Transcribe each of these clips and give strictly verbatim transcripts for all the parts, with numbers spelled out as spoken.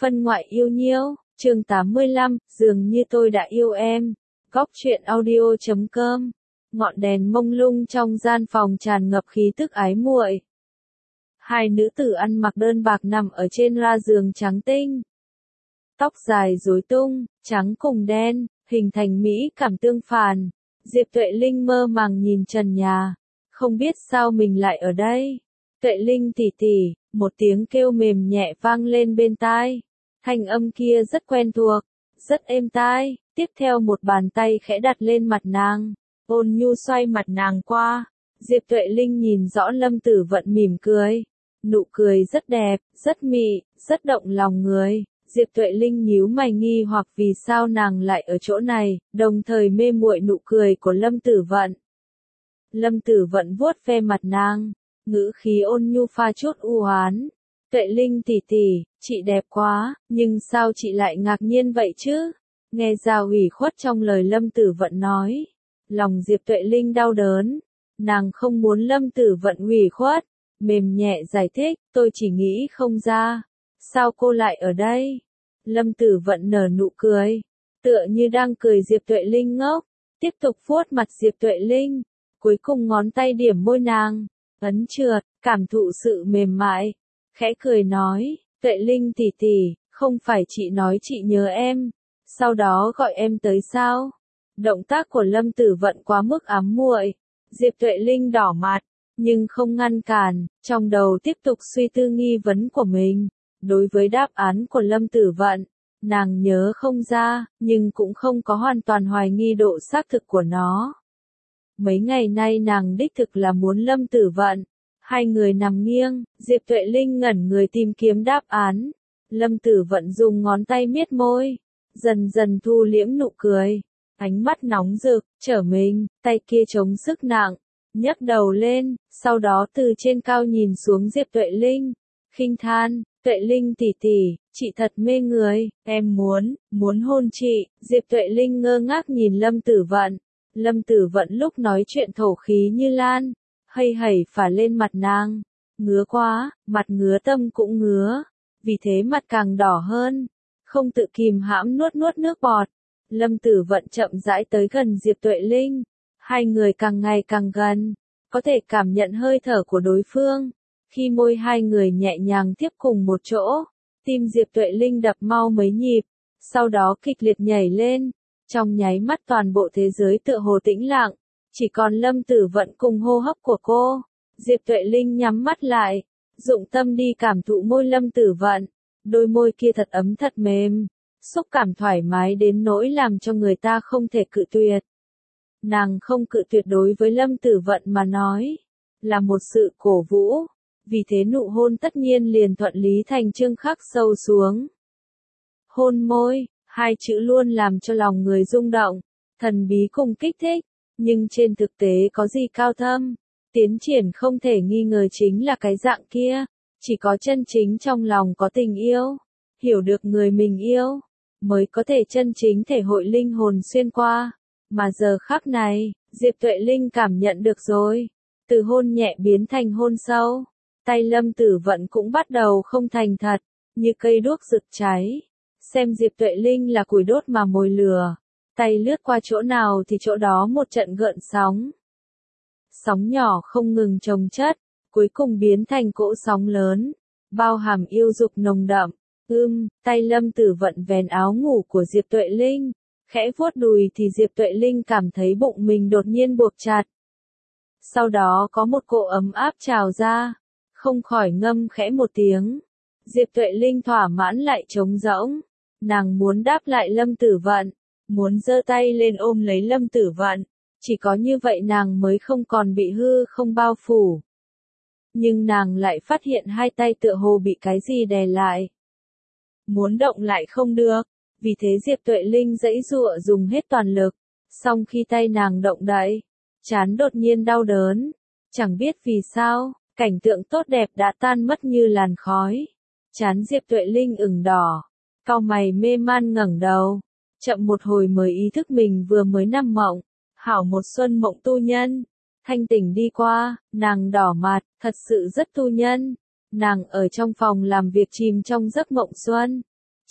Phân ngoại yêu nhiêu, chương tám mươi lăm, dường như tôi đã yêu em. Góc truyện audio chấm com. Ngọn đèn mông lung trong gian phòng tràn ngập khí tức ái muội. Hai nữ tử ăn mặc đơn bạc nằm ở trên ra giường trắng tinh. Tóc dài rối tung, trắng cùng đen, hình thành mỹ cảm tương phản. Diệp Tuệ Linh mơ màng nhìn trần nhà, không biết sao mình lại ở đây. Tuệ Linh tỉ tỉ, một tiếng kêu mềm nhẹ vang lên bên tai. Thanh âm kia rất quen thuộc, rất êm tai. Tiếp theo một bàn tay khẽ đặt lên mặt nàng, ôn nhu xoay mặt nàng qua. Diệp Tuệ Linh nhìn rõ Lâm Tử Vận mỉm cười, nụ cười rất đẹp, rất mị, rất động lòng người. Diệp Tuệ Linh nhíu mày nghi hoặc vì sao nàng lại ở chỗ này, đồng thời mê muội nụ cười của Lâm Tử Vận. Lâm Tử Vận vuốt ve mặt nàng, ngữ khí ôn nhu pha chút u oán. Tuệ Linh tỉ tỉ, chị đẹp quá, nhưng sao chị lại ngạc nhiên vậy chứ? Nghe ra ủy khuất trong lời Lâm Tử Vận nói. Lòng Diệp Tuệ Linh đau đớn. Nàng không muốn Lâm Tử Vận ủy khuất. Mềm nhẹ giải thích, tôi chỉ nghĩ không ra. Sao cô lại ở đây? Lâm Tử Vận nở nụ cười. Tựa như đang cười Diệp Tuệ Linh ngốc. Tiếp tục vuốt mặt Diệp Tuệ Linh. Cuối cùng ngón tay điểm môi nàng. Ấn trượt, cảm thụ sự mềm mại. Khẽ cười nói, Tuệ Linh tỉ tỉ, không phải chị nói chị nhớ em. Sau đó gọi em tới sao? Động tác của Lâm Tử Vận quá mức ám muội. Diệp Tuệ Linh đỏ mặt, nhưng không ngăn cản, trong đầu tiếp tục suy tư nghi vấn của mình. Đối với đáp án của Lâm Tử Vận, nàng nhớ không ra, nhưng cũng không có hoàn toàn hoài nghi độ xác thực của nó. Mấy ngày nay nàng đích thực là muốn Lâm Tử Vận. Hai người nằm nghiêng, Diệp Tuệ Linh ngẩn người tìm kiếm đáp án. Lâm Tử Vận dùng ngón tay miết môi, dần dần thu liễm nụ cười, ánh mắt nóng rực, trở mình, tay kia chống sức nặng, nhấc đầu lên, sau đó từ trên cao nhìn xuống Diệp Tuệ Linh, khinh than, Tuệ Linh tỉ tỉ, chị thật mê người, em muốn, muốn hôn chị. Diệp Tuệ Linh ngơ ngác nhìn Lâm Tử Vận, Lâm Tử Vận lúc nói chuyện thổ khí như lan, hây hẩy phả lên mặt nàng, ngứa quá, mặt ngứa tâm cũng ngứa, vì thế mặt càng đỏ hơn. Không tự kìm hãm nuốt nuốt nước bọt. Lâm Tử Vận chậm rãi tới gần Diệp Tuệ Linh. Hai người càng ngày càng gần. Có thể cảm nhận hơi thở của đối phương. Khi môi hai người nhẹ nhàng tiếp cùng một chỗ, tim Diệp Tuệ Linh đập mau mấy nhịp. Sau đó kịch liệt nhảy lên. Trong nháy mắt toàn bộ thế giới tựa hồ tĩnh lặng. Chỉ còn Lâm Tử Vận cùng hô hấp của cô. Diệp Tuệ Linh nhắm mắt lại. Dụng tâm đi cảm thụ môi Lâm Tử Vận. Đôi môi kia thật ấm thật mềm, xúc cảm thoải mái đến nỗi làm cho người ta không thể cự tuyệt. Nàng không cự tuyệt đối với Lâm Tử Vận mà nói, là một sự cổ vũ, vì thế nụ hôn tất nhiên liền thuận lý thành chương khắc sâu xuống. Hôn môi, hai chữ luôn làm cho lòng người rung động, thần bí cùng kích thích, nhưng trên thực tế có gì cao thâm, tiến triển không thể nghi ngờ chính là cái dạng kia. Chỉ có chân chính trong lòng có tình yêu, hiểu được người mình yêu, mới có thể chân chính thể hội linh hồn xuyên qua. Mà giờ khắc này, Diệp Tuệ Linh cảm nhận được rồi. Từ hôn nhẹ biến thành hôn sâu. Tay Lâm Tử Vận cũng bắt đầu không thành thật, như cây đuốc rực cháy. Xem Diệp Tuệ Linh là củi đốt mà mồi lửa. Tay lướt qua chỗ nào thì chỗ đó một trận gợn sóng. Sóng nhỏ không ngừng chồng chất. Cuối cùng biến thành cỗ sóng lớn, bao hàm yêu dục nồng đậm. Ưm, tay Lâm Tử Vận vén áo ngủ của Diệp Tuệ Linh, khẽ vuốt đùi thì Diệp Tuệ Linh cảm thấy bụng mình đột nhiên buộc chặt. Sau đó có một cỗ ấm áp trào ra, không khỏi ngâm khẽ một tiếng. Diệp Tuệ Linh thỏa mãn lại trống rỗng, nàng muốn đáp lại Lâm Tử Vận, muốn giơ tay lên ôm lấy Lâm Tử Vận, chỉ có như vậy nàng mới không còn bị hư không bao phủ. Nhưng nàng lại phát hiện hai tay tựa hồ bị cái gì đè lại. Muốn động lại không được, vì thế Diệp Tuệ Linh giãy giụa dùng hết toàn lực. Song khi tay nàng động đậy, trán đột nhiên đau đớn. Chẳng biết vì sao, cảnh tượng tốt đẹp đã tan mất như làn khói. Trán Diệp Tuệ Linh ửng đỏ, cau mày mê man ngẩng đầu. Chậm một hồi mới ý thức mình vừa mới nằm mộng. Hảo một xuân mộng tu nhân. Thanh tỉnh đi qua, nàng đỏ mặt, thật sự rất tu nhân. Nàng ở trong phòng làm việc chìm trong giấc mộng xuân.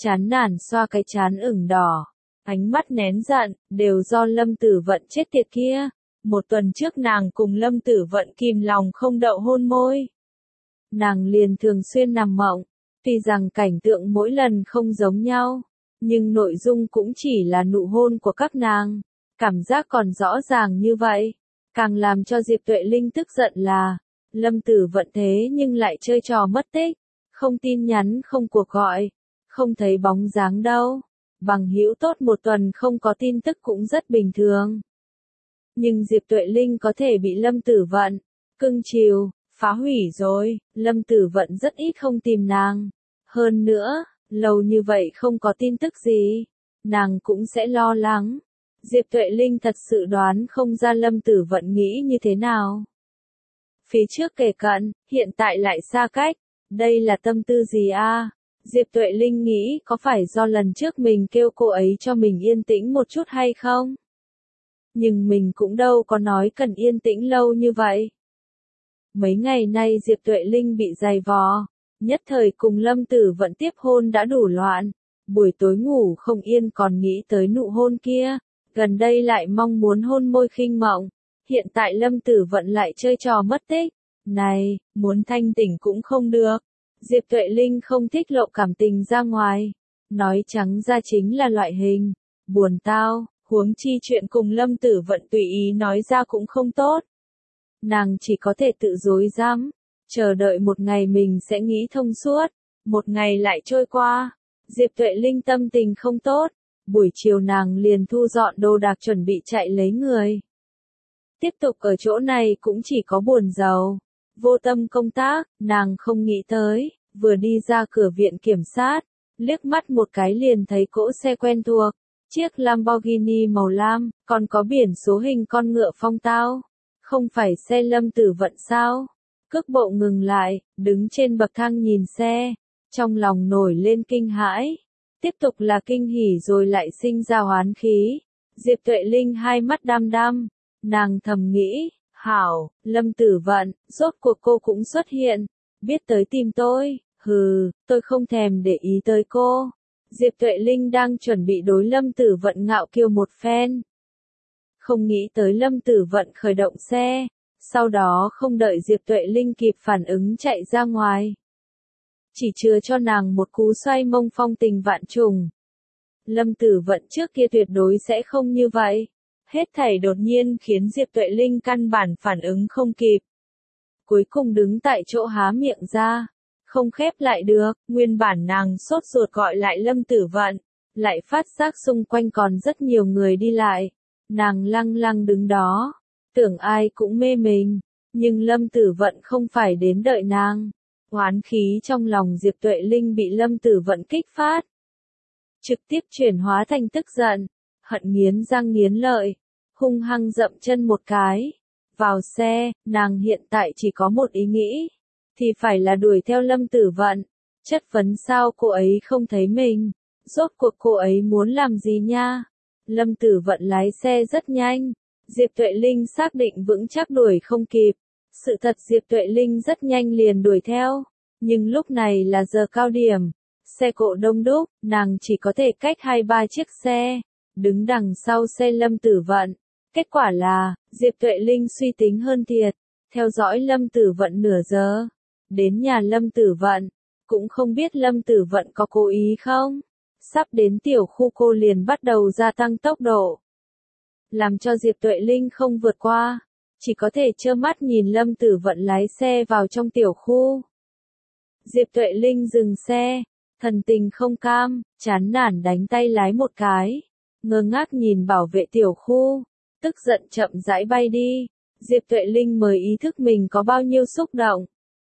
chán nản xoa cái chán ửng đỏ, ánh mắt nén giận, đều do Lâm Tử Vận chết tiệt kia. Một tuần trước nàng cùng Lâm Tử Vận kìm lòng không đậu hôn môi. Nàng liền thường xuyên nằm mộng, tuy rằng cảnh tượng mỗi lần không giống nhau, nhưng nội dung cũng chỉ là nụ hôn của các nàng, cảm giác còn rõ ràng như vậy. Càng làm cho Diệp Tuệ Linh tức giận là, Lâm Tử Vận thế nhưng lại chơi trò mất tích, không tin nhắn không cuộc gọi, không thấy bóng dáng đâu. Bằng hữu tốt một tuần không có tin tức cũng rất bình thường. Nhưng Diệp Tuệ Linh có thể bị Lâm Tử Vận cưng chiều phá hủy rồi. Lâm Tử Vận rất ít không tìm nàng. Hơn nữa, lâu như vậy không có tin tức gì, nàng cũng sẽ lo lắng. Diệp Tuệ Linh thật sự đoán không ra Lâm Tử Vận nghĩ như thế nào. Phía trước kề cận, hiện tại lại xa cách. Đây là tâm tư gì a? Diệp Tuệ Linh nghĩ có phải do lần trước mình kêu cô ấy cho mình yên tĩnh một chút hay không? Nhưng mình cũng đâu có nói cần yên tĩnh lâu như vậy. Mấy ngày nay Diệp Tuệ Linh bị dày vò, nhất thời cùng Lâm Tử Vận tiếp hôn đã đủ loạn, buổi tối ngủ không yên còn nghĩ tới nụ hôn kia, gần đây lại mong muốn hôn môi khinh mộng, hiện tại Lâm Tử Vận lại chơi trò mất tích, này, muốn thanh tỉnh cũng không được. Diệp Tuệ Linh không thích lộ cảm tình ra ngoài, nói trắng ra chính là loại hình buồn tao, huống chi chuyện cùng Lâm Tử Vận tùy ý nói ra cũng không tốt. Nàng chỉ có thể tự dối dám, chờ đợi một ngày mình sẽ nghĩ thông suốt, một ngày lại trôi qua. Diệp Tuệ Linh tâm tình không tốt, buổi chiều nàng liền thu dọn đồ đạc chuẩn bị chạy lấy người. Tiếp tục ở chỗ này cũng chỉ có buồn rầu. Vô tâm công tác, nàng không nghĩ tới, vừa đi ra cửa viện kiểm sát, liếc mắt một cái liền thấy cỗ xe quen thuộc, chiếc Lamborghini màu lam, còn có biển số hình con ngựa phong tao. Không phải xe Lâm Tử Vận sao? Cước bộ ngừng lại, đứng trên bậc thang nhìn xe, trong lòng nổi lên kinh hãi. Tiếp tục là kinh hỉ rồi lại sinh ra oán khí. Diệp Tuệ Linh hai mắt đăm đăm, nàng thầm nghĩ, hảo, Lâm Tử Vận, rốt cuộc cô cũng xuất hiện, biết tới tìm tôi, hừ, tôi không thèm để ý tới cô. Diệp Tuệ Linh đang chuẩn bị đối Lâm Tử Vận ngạo kiêu một phen. Không nghĩ tới Lâm Tử Vận khởi động xe, sau đó không đợi Diệp Tuệ Linh kịp phản ứng chạy ra ngoài. Chỉ chừa cho nàng một cú xoay mông phong tình vạn trùng. Lâm Tử Vận trước kia tuyệt đối sẽ không như vậy. Hết thảy đột nhiên khiến Diệp Tuệ Linh căn bản phản ứng không kịp. Cuối cùng đứng tại chỗ há miệng ra, không khép lại được, nguyên bản nàng sốt ruột gọi lại Lâm Tử Vận, lại phát giác xung quanh còn rất nhiều người đi lại. Nàng lăng lăng đứng đó, tưởng ai cũng mê mình, nhưng Lâm Tử Vận không phải đến đợi nàng. Oán khí trong lòng Diệp Tuệ Linh bị Lâm Tử Vận kích phát, trực tiếp chuyển hóa thành tức giận, hận nghiến răng nghiến lợi, hung hăng dậm chân một cái. Vào xe, nàng hiện tại chỉ có một ý nghĩ, thì phải là đuổi theo Lâm Tử Vận, chất vấn sao cô ấy không thấy mình, rốt cuộc cô ấy muốn làm gì nha. Lâm Tử Vận lái xe rất nhanh, Diệp Tuệ Linh xác định vững chắc đuổi không kịp. Sự thật Diệp Tuệ Linh rất nhanh liền đuổi theo, nhưng lúc này là giờ cao điểm, xe cộ đông đúc, nàng chỉ có thể cách hai ba chiếc xe, đứng đằng sau xe Lâm Tử Vận. Kết quả là, Diệp Tuệ Linh suy tính hơn thiệt, theo dõi Lâm Tử Vận nửa giờ, đến nhà Lâm Tử Vận, cũng không biết Lâm Tử Vận có cố ý không. Sắp đến tiểu khu cô liền bắt đầu gia tăng tốc độ, làm cho Diệp Tuệ Linh không vượt qua, chỉ có thể trơ mắt nhìn Lâm Tử Vận lái xe vào trong tiểu khu. Diệp Tuệ Linh dừng xe, thần tình không cam, chán nản đánh tay lái một cái, ngơ ngác nhìn bảo vệ tiểu khu, tức giận chậm rãi bay đi. Diệp Tuệ Linh mới ý thức mình có bao nhiêu xúc động.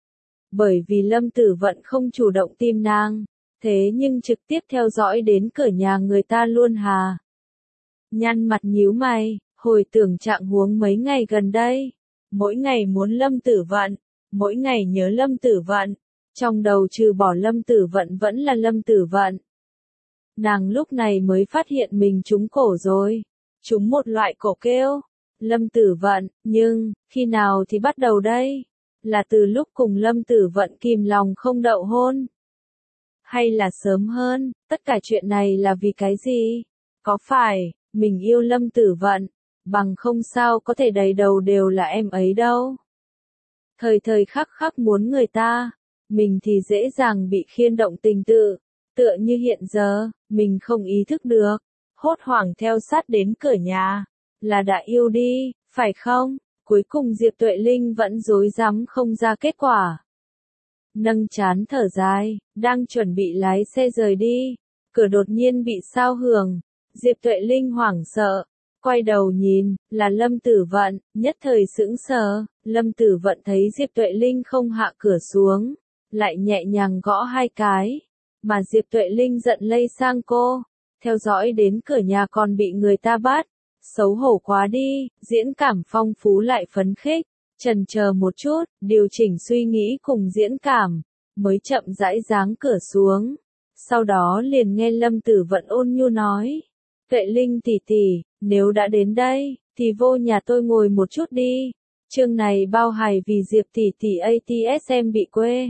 Bởi vì Lâm Tử Vận không chủ động tìm nàng, thế nhưng trực tiếp theo dõi đến cửa nhà người ta luôn hà. Nhăn mặt nhíu mày, hồi tưởng trạng huống mấy ngày gần đây, mỗi ngày muốn Lâm Tử Vận, mỗi ngày nhớ Lâm Tử Vận, trong đầu trừ bỏ Lâm Tử Vận vẫn là Lâm Tử Vận. Nàng lúc này mới phát hiện mình trúng cổ rồi, trúng một loại cổ kêu, Lâm Tử Vận, nhưng, khi nào thì bắt đầu đây? Là từ lúc cùng Lâm Tử Vận kìm lòng không đậu hôn. Hay là sớm hơn, tất cả chuyện này là vì cái gì? Có phải, mình yêu Lâm Tử Vận, bằng không sao có thể đầy đầu đều là em ấy đâu. Thời thời khắc khắc muốn người ta, mình thì dễ dàng bị khiên động tình tự, tựa như hiện giờ, mình không ý thức được, hốt hoảng theo sát đến cửa nhà, là đã yêu đi, phải không? Cuối cùng Diệp Tuệ Linh vẫn rối rắm không ra kết quả. Nâng trán thở dài, đang chuẩn bị lái xe rời đi, cửa đột nhiên bị sao hưởng, Diệp Tuệ Linh hoảng sợ, quay đầu nhìn, là Lâm Tử Vận, nhất thời sững sờ, Lâm Tử Vận thấy Diệp Tuệ Linh không hạ cửa xuống, lại nhẹ nhàng gõ hai cái, mà Diệp Tuệ Linh giận lây sang cô, theo dõi đến cửa nhà còn bị người ta bắt, xấu hổ quá đi, diễn cảm phong phú lại phấn khích, chần chờ một chút, điều chỉnh suy nghĩ cùng diễn cảm, mới chậm rãi giáng cửa xuống, sau đó liền nghe Lâm Tử Vận ôn nhu nói, Tuệ Linh tỷ tỷ, nếu đã đến đây, thì vô nhà tôi ngồi một chút đi, chương này bao hài vì Diệp tỷ tỷ a tê ét em bị quê.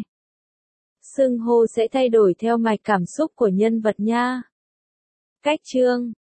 Xưng hô sẽ thay đổi theo mạch cảm xúc của nhân vật nha. Cách chương